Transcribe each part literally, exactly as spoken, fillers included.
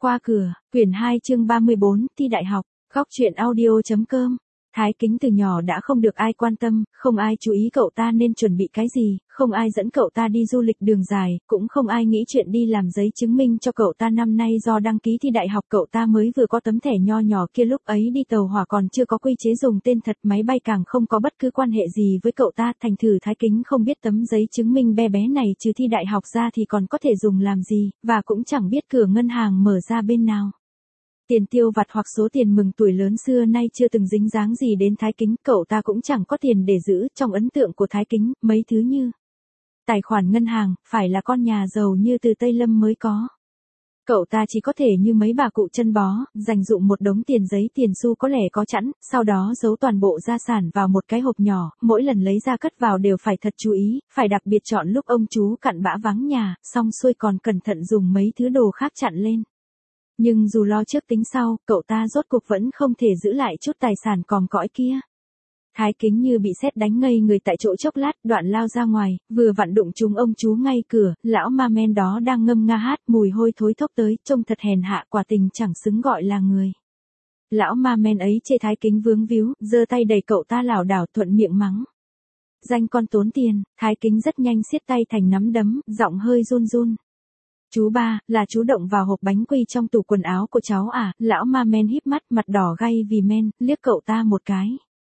Qua cửa, quyển hai chương ba mươi bốn, thi đại học, góc truyện audio.com. Thái Kính từ nhỏ đã không được ai quan tâm, không ai chú ý cậu ta nên chuẩn bị cái gì, không ai dẫn cậu ta đi du lịch đường dài, cũng không ai nghĩ chuyện đi làm giấy chứng minh cho cậu ta. Năm nay do đăng ký thi đại học cậu ta mới vừa có tấm thẻ nho nhỏ kia, lúc ấy đi tàu hỏa còn chưa có quy chế dùng tên thật, máy bay càng không có bất cứ quan hệ gì với cậu ta. Thành thử Thái Kính không biết tấm giấy chứng minh bé bé này trừ thi đại học ra thì còn có thể dùng làm gì, và cũng chẳng biết cửa ngân hàng mở ra bên nào. Tiền tiêu vặt hoặc số tiền mừng tuổi lớn xưa nay chưa từng dính dáng gì đến Thái Kính, cậu ta cũng chẳng có tiền để giữ. Trong ấn tượng của Thái Kính, mấy thứ như tài khoản ngân hàng, phải là con nhà giàu như từ Tây Lâm mới có. Cậu ta chỉ có thể như mấy bà cụ chân bó, dành dụm một đống tiền giấy tiền xu có lẻ có chẵn, sau đó giấu toàn bộ gia sản vào một cái hộp nhỏ, mỗi lần lấy ra cất vào đều phải thật chú ý, phải đặc biệt chọn lúc ông chú cặn bã vắng nhà, xong xuôi còn cẩn thận dùng mấy thứ đồ khác chặn lên. Nhưng dù lo trước tính sau, cậu ta rốt cuộc vẫn không thể giữ lại chút tài sản còm cõi kia. Thái Kính như bị sét đánh ngây người tại chỗ chốc lát, đoạn lao ra ngoài, vừa vặn đụng trúng ông chú ngay cửa, lão ma men đó đang ngâm nga hát, mùi hôi thối thốc tới, trông thật hèn hạ, quả tình chẳng xứng gọi là người. Lão ma men ấy chê Thái Kính vướng víu, giơ tay đẩy cậu ta lảo đảo, thuận miệng mắng. Danh con tốn tiền. Thái Kính rất nhanh siết tay thành nắm đấm, giọng hơi run run. Chú ba, là chú động vào hộp bánh quy trong tủ quần áo của cháu à? Lão ma men híp mắt, mặt đỏ gay vì men, liếc cậu ta một cái.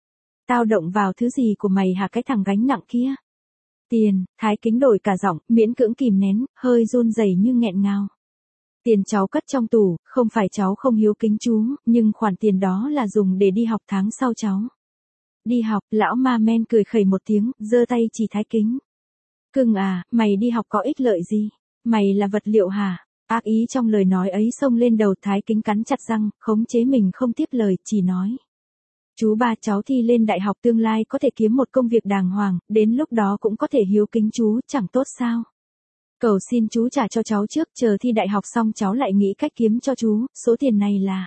Tao động vào thứ gì của mày hả cái thằng gánh nặng kia? Tiền. Thái Kính đổi cả giọng, miễn cưỡng kìm nén, hơi run rẩy như nghẹn ngào. Tiền cháu cất trong tủ, không phải cháu không hiếu kính chú, nhưng khoản tiền đó là dùng để đi học tháng sau cháu. Đi học. Lão ma men cười khẩy một tiếng, giơ tay chỉ Thái Kính. Cưng à, mày đi học có ích lợi gì? Mày là vật liệu hả? Ác ý trong lời nói ấy xông lên đầu. Thái Kính cắn chặt răng, khống chế mình không tiếp lời, chỉ nói. Chú ba, cháu thi lên đại học tương lai có thể kiếm một công việc đàng hoàng, đến lúc đó cũng có thể hiếu kính chú, chẳng tốt sao? Cầu xin chú trả cho cháu trước, chờ thi đại học xong cháu lại nghĩ cách kiếm cho chú, số tiền này là...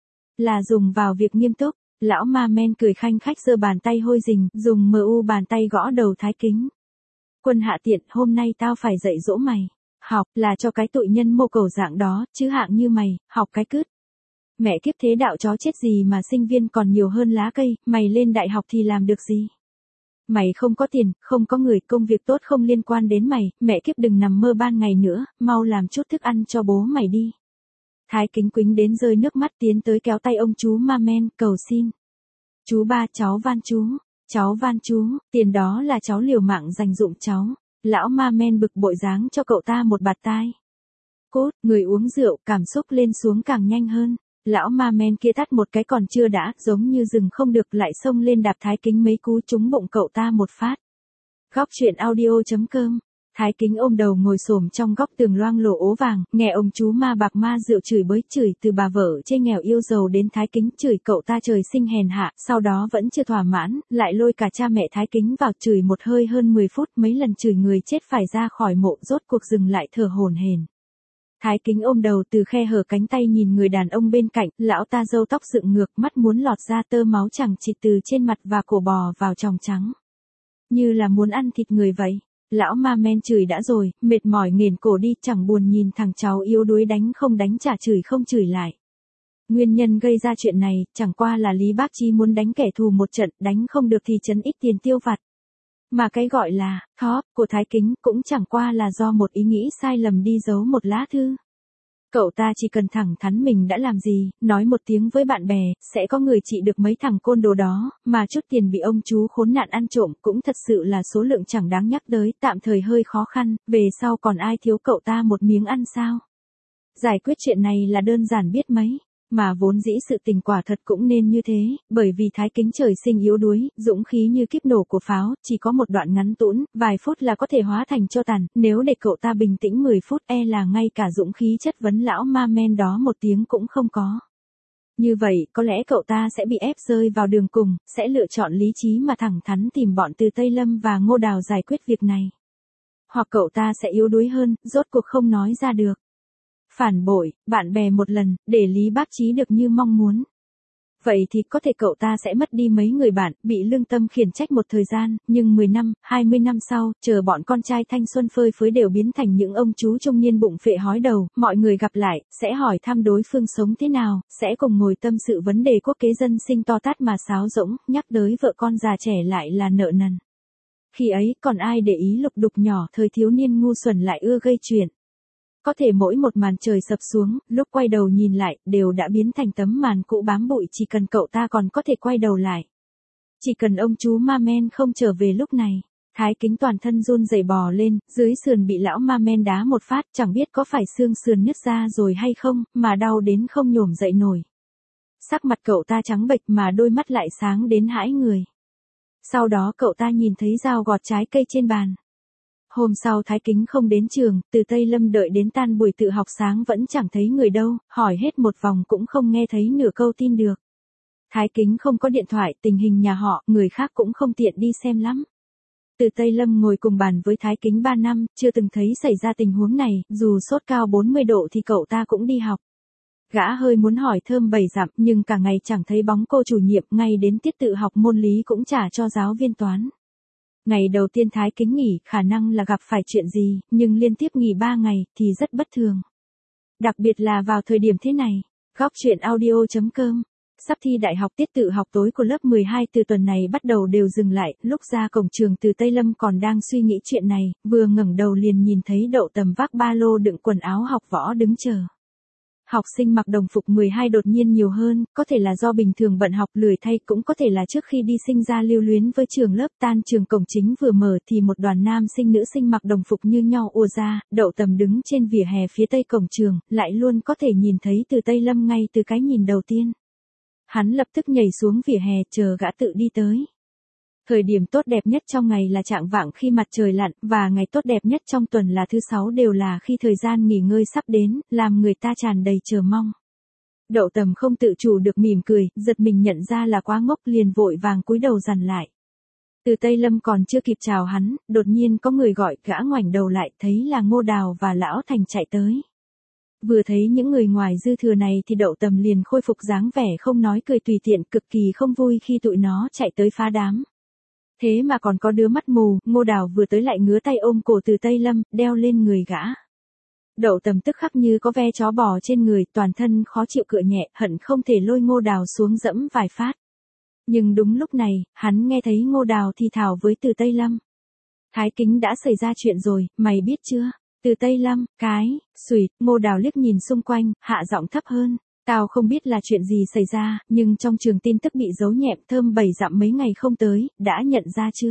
Là dùng vào việc nghiêm túc. Lão ma men cười khanh khách giơ bàn tay hôi rình, dùng mờ u bàn tay gõ đầu Thái Kính. Quân hạ tiện, hôm nay tao phải dạy dỗ mày. Học là cho cái tụi nhân mô cầu dạng đó, chứ hạng như mày, học cái cứt. Mẹ kiếp thế đạo chó chết gì mà sinh viên còn nhiều hơn lá cây, mày lên đại học thì làm được gì? Mày không có tiền, không có người, công việc tốt không liên quan đến mày, mẹ kiếp đừng nằm mơ ban ngày nữa, mau làm chút thức ăn cho bố mày đi. Thái Kính quĩnh đến rơi nước mắt tiến tới kéo tay ông chú ma men, cầu xin. Chú ba, cháu van chú, cháu van chú, tiền đó là cháu liều mạng dành dụm cháu. Lão ma men bực bội giáng cho cậu ta một bạt tai. Cốt, người uống rượu, cảm xúc lên xuống càng nhanh hơn. Lão ma men kia tắt một cái còn chưa đã, giống như dừng không được, lại xông lên đạp Thái Kính mấy cú trúng bụng cậu ta một phát. Góc truyện audio.com. Thái Kính ôm đầu ngồi xổm trong góc tường loang lổ ố vàng, nghe ông chú ma bạc ma rượu chửi bới, chửi từ bà vợ chê nghèo yêu giàu đến Thái Kính, chửi cậu ta trời sinh hèn hạ, sau đó vẫn chưa thỏa mãn, lại lôi cả cha mẹ Thái Kính vào chửi một hơi hơn mười phút, mấy lần chửi người chết phải ra khỏi mộ, rốt cuộc dừng lại thở hổn hển. Thái Kính ôm đầu từ khe hở cánh tay nhìn người đàn ông bên cạnh, lão ta râu tóc dựng ngược, mắt muốn lọt ra tơ máu chẳng chịt từ trên mặt và cổ bò vào tròng trắng. Như là muốn ăn thịt người vậy. Lão ma men chửi đã rồi, mệt mỏi nghển cổ đi, chẳng buồn nhìn thằng cháu yếu đuối đánh không đánh trả, chửi không chửi lại. Nguyên nhân gây ra chuyện này, chẳng qua là Lý Bác Chí muốn đánh kẻ thù một trận, đánh không được thì trấn ít tiền tiêu vặt. Mà cái gọi là thóp của Thái Kính cũng chẳng qua là do một ý nghĩ sai lầm đi giấu một lá thư. Cậu ta chỉ cần thẳng thắn mình đã làm gì, nói một tiếng với bạn bè, sẽ có người trị được mấy thằng côn đồ đó, mà chút tiền bị ông chú khốn nạn ăn trộm cũng thật sự là số lượng chẳng đáng nhắc tới, tạm thời hơi khó khăn, về sau còn ai thiếu cậu ta một miếng ăn sao? Giải quyết chuyện này là đơn giản biết mấy. Mà vốn dĩ sự tình quả thật cũng nên như thế, bởi vì Thái Kính trời sinh yếu đuối, dũng khí như kíp nổ của pháo, chỉ có một đoạn ngắn tũn, vài phút là có thể hóa thành tro tàn, nếu để cậu ta bình tĩnh mười phút e là ngay cả dũng khí chất vấn lão ma men đó một tiếng cũng không có. Như vậy, có lẽ cậu ta sẽ bị ép rơi vào đường cùng, sẽ lựa chọn lý trí mà thẳng thắn tìm bọn từ Tây Lâm và Ngô Đào giải quyết việc này. Hoặc cậu ta sẽ yếu đuối hơn, rốt cuộc không nói ra được. Phản bội, bạn bè một lần, để Lý Bác Chí được như mong muốn. Vậy thì có thể cậu ta sẽ mất đi mấy người bạn, bị lương tâm khiển trách một thời gian, nhưng mười năm, hai mươi năm sau, chờ bọn con trai thanh xuân phơi phới đều biến thành những ông chú trung niên bụng phệ hói đầu, mọi người gặp lại, sẽ hỏi thăm đối phương sống thế nào, sẽ cùng ngồi tâm sự vấn đề quốc kế dân sinh to tát mà sáo rỗng, nhắc tới vợ con già trẻ lại là nợ nần. Khi ấy, còn ai để ý lục đục nhỏ, thời thiếu niên ngu xuẩn lại ưa gây chuyện. Có thể mỗi một màn trời sập xuống, lúc quay đầu nhìn lại, đều đã biến thành tấm màn cũ bám bụi, chỉ cần cậu ta còn có thể quay đầu lại. Chỉ cần ông chú ma men không trở về lúc này. Thái Kính toàn thân run rẩy bò lên, dưới sườn bị lão ma men đá một phát, chẳng biết có phải xương sườn nứt ra rồi hay không, mà đau đến không nhổm dậy nổi. Sắc mặt cậu ta trắng bệch mà đôi mắt lại sáng đến hãi người. Sau đó cậu ta nhìn thấy dao gọt trái cây trên bàn. Hôm sau Thái Kính không đến trường, từ Tây Lâm đợi đến tan buổi tự học sáng vẫn chẳng thấy người đâu, hỏi hết một vòng cũng không nghe thấy nửa câu tin được. Thái Kính không có điện thoại, tình hình nhà họ, người khác cũng không tiện đi xem lắm. Từ Tây Lâm ngồi cùng bàn với Thái Kính ba năm, chưa từng thấy xảy ra tình huống này, dù sốt cao bốn mươi độ thì cậu ta cũng đi học. Gã hơi muốn hỏi thơm bảy dặm, nhưng cả ngày chẳng thấy bóng cô chủ nhiệm, ngay đến tiết tự học môn lý cũng trả cho giáo viên toán. Ngày đầu tiên Thái Kính nghỉ, khả năng là gặp phải chuyện gì, nhưng liên tiếp nghỉ ba ngày, thì rất bất thường. Đặc biệt là vào thời điểm thế này. Góc truyện audio chấm com. Sắp thi đại học, tiết tự học tối của lớp mười hai từ tuần này bắt đầu đều dừng lại, lúc ra cổng trường từ Tây Lâm còn đang suy nghĩ chuyện này, vừa ngẩng đầu liền nhìn thấy Đậu Tầm vác ba lô đựng quần áo học võ đứng chờ. Học sinh mặc đồng phục mười hai đột nhiên nhiều hơn, có thể là do bình thường bận học lười thay, cũng có thể là trước khi đi sinh ra lưu luyến với trường lớp. Tan trường cổng chính vừa mở thì một đoàn nam sinh nữ sinh mặc đồng phục như nhau ùa ra. Đậu Tầm đứng trên vỉa hè phía tây cổng trường, lại luôn có thể nhìn thấy từ Tây Lâm ngay từ cái nhìn đầu tiên. Hắn lập tức nhảy xuống vỉa hè chờ gã tự đi tới. Thời điểm tốt đẹp nhất trong ngày là chạng vạng khi mặt trời lặn, và ngày tốt đẹp nhất trong tuần là thứ sáu, đều là khi thời gian nghỉ ngơi sắp đến, làm người ta tràn đầy chờ mong. Đậu Tầm không tự chủ được mỉm cười, giật mình nhận ra là quá ngốc, liền vội vàng cúi đầu dằn lại. Từ Tây Lâm còn chưa kịp chào hắn, đột nhiên có người gọi, gã ngoảnh đầu lại, thấy là Ngô Đào và Lão Thành chạy tới. Vừa thấy những người ngoài dư thừa này thì Đậu Tầm liền khôi phục dáng vẻ không nói cười tùy tiện, cực kỳ không vui khi tụi nó chạy tới phá đám. Thế mà còn có đứa mắt mù. Ngô Đào vừa tới lại ngứa tay ôm cổ từ Tây Lâm, đeo lên người gã. Đậu Tầm tức khắc như có ve chó bò trên người, toàn thân khó chịu cựa nhẹ, hận không thể lôi Ngô Đào xuống dẫm vài phát. Nhưng đúng lúc này, hắn nghe thấy Ngô Đào thì thào với từ Tây Lâm. Thái Kính đã xảy ra chuyện rồi, mày biết chưa? Từ Tây Lâm, cái, xùi, Ngô Đào liếc nhìn xung quanh, hạ giọng thấp hơn. Tao không biết là chuyện gì xảy ra, nhưng trong trường tin tức bị giấu nhẹm. Thơm bảy dặm mấy ngày không tới, đã nhận ra chưa?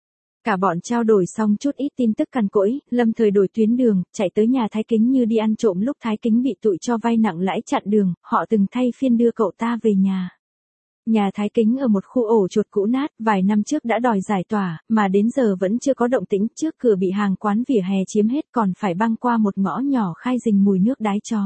Cả bọn trao đổi xong chút ít tin tức cằn cỗi, lâm thời đổi tuyến đường, chạy tới nhà Thái Kính như đi ăn trộm. Lúc Thái Kính bị tụi cho vay nặng lãi chặn đường, họ từng thay phiên đưa cậu ta về nhà. Nhà Thái Kính ở một khu ổ chuột cũ nát, vài năm trước đã đòi giải tỏa, mà đến giờ vẫn chưa có động tĩnh. Trước cửa bị hàng quán vỉa hè chiếm hết, còn phải băng qua một ngõ nhỏ khai rình mùi nước đái chó.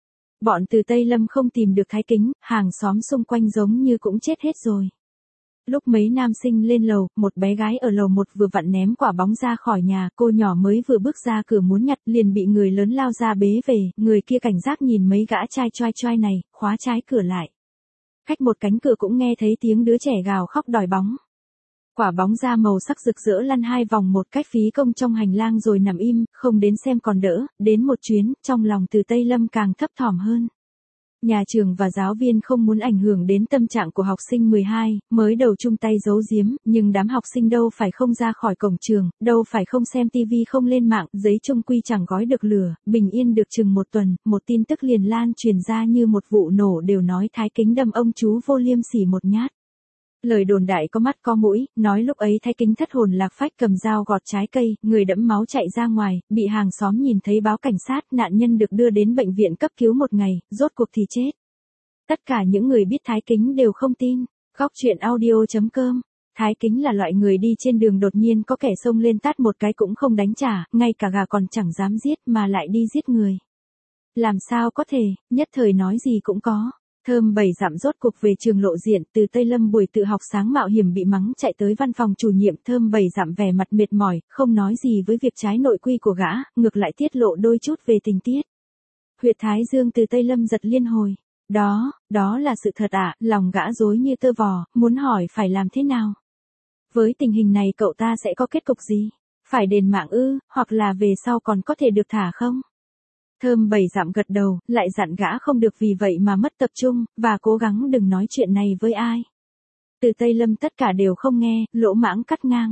Bọn từ Tây Lâm không tìm được Thái Kính, hàng xóm xung quanh giống như cũng chết hết rồi. Lúc mấy nam sinh lên lầu, một bé gái ở lầu một vừa vặn ném quả bóng ra khỏi nhà, cô nhỏ mới vừa bước ra cửa muốn nhặt liền bị người lớn lao ra bế về, người kia cảnh giác nhìn mấy gã trai choai choai này, khóa trái cửa lại. Cách một cánh cửa cũng nghe thấy tiếng đứa trẻ gào khóc đòi bóng. Quả bóng ra màu sắc rực rỡ lăn hai vòng một cách phí công trong hành lang rồi nằm im, không đến xem còn đỡ, đến một chuyến, trong lòng từ Tây Lâm càng thấp thỏm hơn. Nhà trường và giáo viên không muốn ảnh hưởng đến tâm trạng của học sinh mười hai, mới đầu chung tay giấu giếm, nhưng đám học sinh đâu phải không ra khỏi cổng trường, đâu phải không xem tivi không lên mạng, giấy chung quy chẳng gói được lửa, bình yên được chừng một tuần, một tin tức liền lan truyền ra như một vụ nổ, đều nói Thái Kính đâm ông chú Vô Liêm Sỉ một nhát. Lời đồn đại có mắt có mũi, nói lúc ấy Thái Kính thất hồn lạc phách cầm dao gọt trái cây, người đẫm máu chạy ra ngoài, bị hàng xóm nhìn thấy báo cảnh sát, nạn nhân được đưa đến bệnh viện cấp cứu một ngày, rốt cuộc thì chết. Tất cả những người biết Thái Kính đều không tin. Góc truyện audio chấm com. Thái Kính là loại người đi trên đường đột nhiên có kẻ xông lên tát một cái cũng không đánh trả, ngay cả gà còn chẳng dám giết mà lại đi giết người. Làm sao có thể, nhất thời nói gì cũng có. Thơm bảy dặm rốt cuộc về trường lộ diện, từ Tây Lâm buổi tự học sáng mạo hiểm bị mắng chạy tới văn phòng chủ nhiệm. Thơm bảy dặm vẻ mặt mệt mỏi, không nói gì với việc trái nội quy của gã, ngược lại tiết lộ đôi chút về tình tiết. Huyệt thái dương từ Tây Lâm giật liên hồi. Đó, đó là sự thật ạ, lòng gã rối như tơ vò, muốn hỏi phải làm thế nào. Với tình hình này cậu ta sẽ có kết cục gì? Phải đền mạng ư, hoặc là về sau còn có thể được thả không? Thơm bảy dặm gật đầu, lại dặn gã không được vì vậy mà mất tập trung, và cố gắng đừng nói chuyện này với ai. Từ Tây Lâm tất cả đều không nghe, lỗ mãng cắt ngang.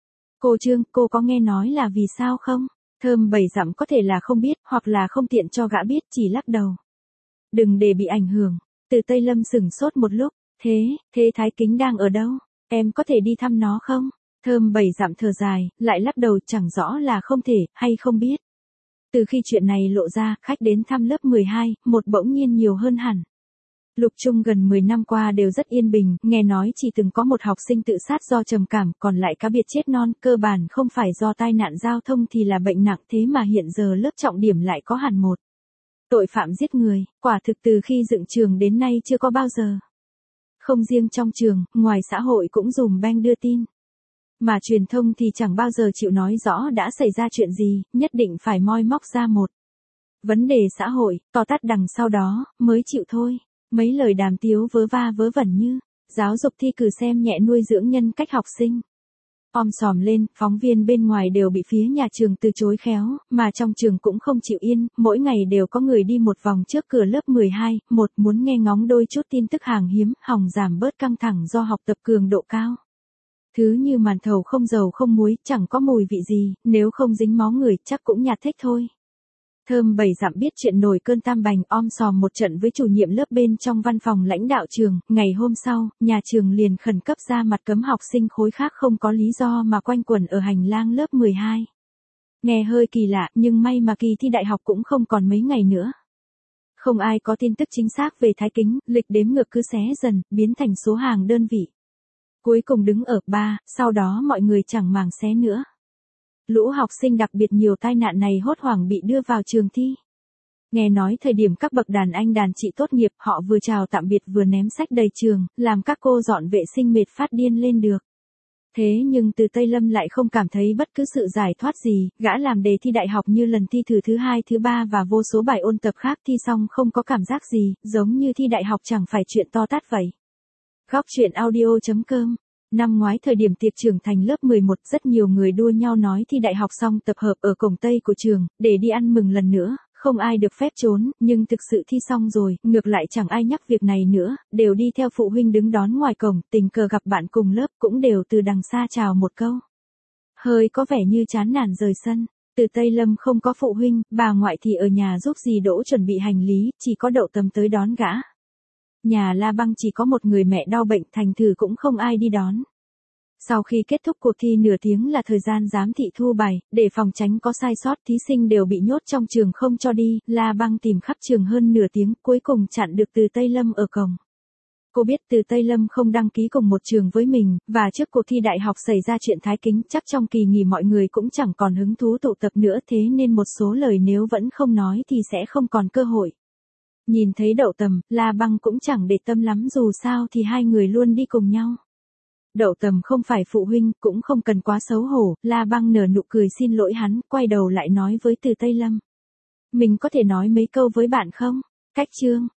Cô Trương, cô có nghe nói là vì sao không? Thơm bảy dặm có thể là không biết, hoặc là không tiện cho gã biết, chỉ lắc đầu. Đừng để bị ảnh hưởng. Từ Tây Lâm sửng sốt một lúc, thế, thế Thái Kính đang ở đâu? Em có thể đi thăm nó không? Thơm bảy dặm thở dài, lại lắc đầu, chẳng rõ là không thể, hay không biết. Từ khi chuyện này lộ ra, khách đến thăm lớp mười hai, một bỗng nhiên nhiều hơn hẳn. Lục Trung gần mười năm qua đều rất yên bình, nghe nói chỉ từng có một học sinh tự sát do trầm cảm, còn lại cá biệt chết non, cơ bản không phải do tai nạn giao thông thì là bệnh nặng, thế mà hiện giờ lớp trọng điểm lại có hẳn một. Tội phạm giết người, quả thực từ khi dựng trường đến nay chưa có bao giờ. Không riêng trong trường, ngoài xã hội cũng dùm beng đưa tin. Mà truyền thông thì chẳng bao giờ chịu nói rõ đã xảy ra chuyện gì, nhất định phải moi móc ra một vấn đề xã hội, to tát đằng sau đó, mới chịu thôi. Mấy lời đàm tiếu vớ va vớ vẩn như, giáo dục thi cử xem nhẹ nuôi dưỡng nhân cách học sinh. Om sòm lên, phóng viên bên ngoài đều bị phía nhà trường từ chối khéo, mà trong trường cũng không chịu yên, mỗi ngày đều có người đi một vòng trước cửa lớp mười hai, một muốn nghe ngóng đôi chút tin tức hàng hiếm, hòng giảm bớt căng thẳng do học tập cường độ cao. Thứ như màn thầu không dầu không muối, chẳng có mùi vị gì, nếu không dính máu người chắc cũng nhạt thích thôi. Thơm bảy dặm biết chuyện nổi cơn tam bành, om sòm một trận với chủ nhiệm lớp bên trong văn phòng lãnh đạo trường, ngày hôm sau, nhà trường liền khẩn cấp ra mặt cấm học sinh khối khác không có lý do mà quanh quẩn ở hành lang lớp mười hai. Nghe hơi kỳ lạ, nhưng may mà kỳ thi đại học cũng không còn mấy ngày nữa. Không ai có tin tức chính xác về Thái Kính, lịch đếm ngược cứ xé dần, biến thành số hàng đơn vị. Cuối cùng đứng ở ba, sau đó mọi người chẳng màng xé nữa. Lũ học sinh đặc biệt nhiều tai nạn này hốt hoảng bị đưa vào trường thi. Nghe nói thời điểm các bậc đàn anh đàn chị tốt nghiệp, họ vừa chào tạm biệt vừa ném sách đầy trường, làm các cô dọn vệ sinh mệt phát điên lên được. Thế nhưng từ Tây Lâm lại không cảm thấy bất cứ sự giải thoát gì, gã làm đề thi đại học như lần thi thử thứ hai thứ ba và vô số bài ôn tập khác, thi xong không có cảm giác gì, giống như thi đại học chẳng phải chuyện to tát vậy. Góc truyện audio chấm com. Năm ngoái thời điểm tiệc trưởng thành lớp mười một, rất nhiều người đua nhau nói thi đại học xong tập hợp ở cổng Tây của trường, để đi ăn mừng lần nữa, không ai được phép trốn, nhưng thực sự thi xong rồi, ngược lại chẳng ai nhắc việc này nữa, đều đi theo phụ huynh đứng đón ngoài cổng, tình cờ gặp bạn cùng lớp cũng đều từ đằng xa chào một câu. Hơi có vẻ như chán nản rời sân. Từ Tây Lâm không có phụ huynh, bà ngoại thì ở nhà giúp dì Đỗ chuẩn bị hành lý, chỉ có Đậu Tầm tới đón gã. Nhà La Băng chỉ có một người mẹ đau bệnh, thành thử cũng không ai đi đón. Sau khi kết thúc cuộc thi nửa tiếng là thời gian giám thị thu bài, để phòng tránh có sai sót thí sinh đều bị nhốt trong trường không cho đi, La Băng tìm khắp trường hơn nửa tiếng, cuối cùng chặn được Từ Tây Lâm ở cổng. Cô biết Từ Tây Lâm không đăng ký cùng một trường với mình, và trước cuộc thi đại học xảy ra chuyện Thái Kính, chắc trong kỳ nghỉ mọi người cũng chẳng còn hứng thú tụ tập nữa, thế nên một số lời nếu vẫn không nói thì sẽ không còn cơ hội. Nhìn thấy Đậu Tầm, La Băng cũng chẳng để tâm lắm, dù sao thì hai người luôn đi cùng nhau. Đậu Tầm không phải phụ huynh, cũng không cần quá xấu hổ, La Băng nở nụ cười xin lỗi hắn, quay đầu lại nói với Từ Tây Lâm. Mình có thể nói mấy câu với bạn không? Cách chương.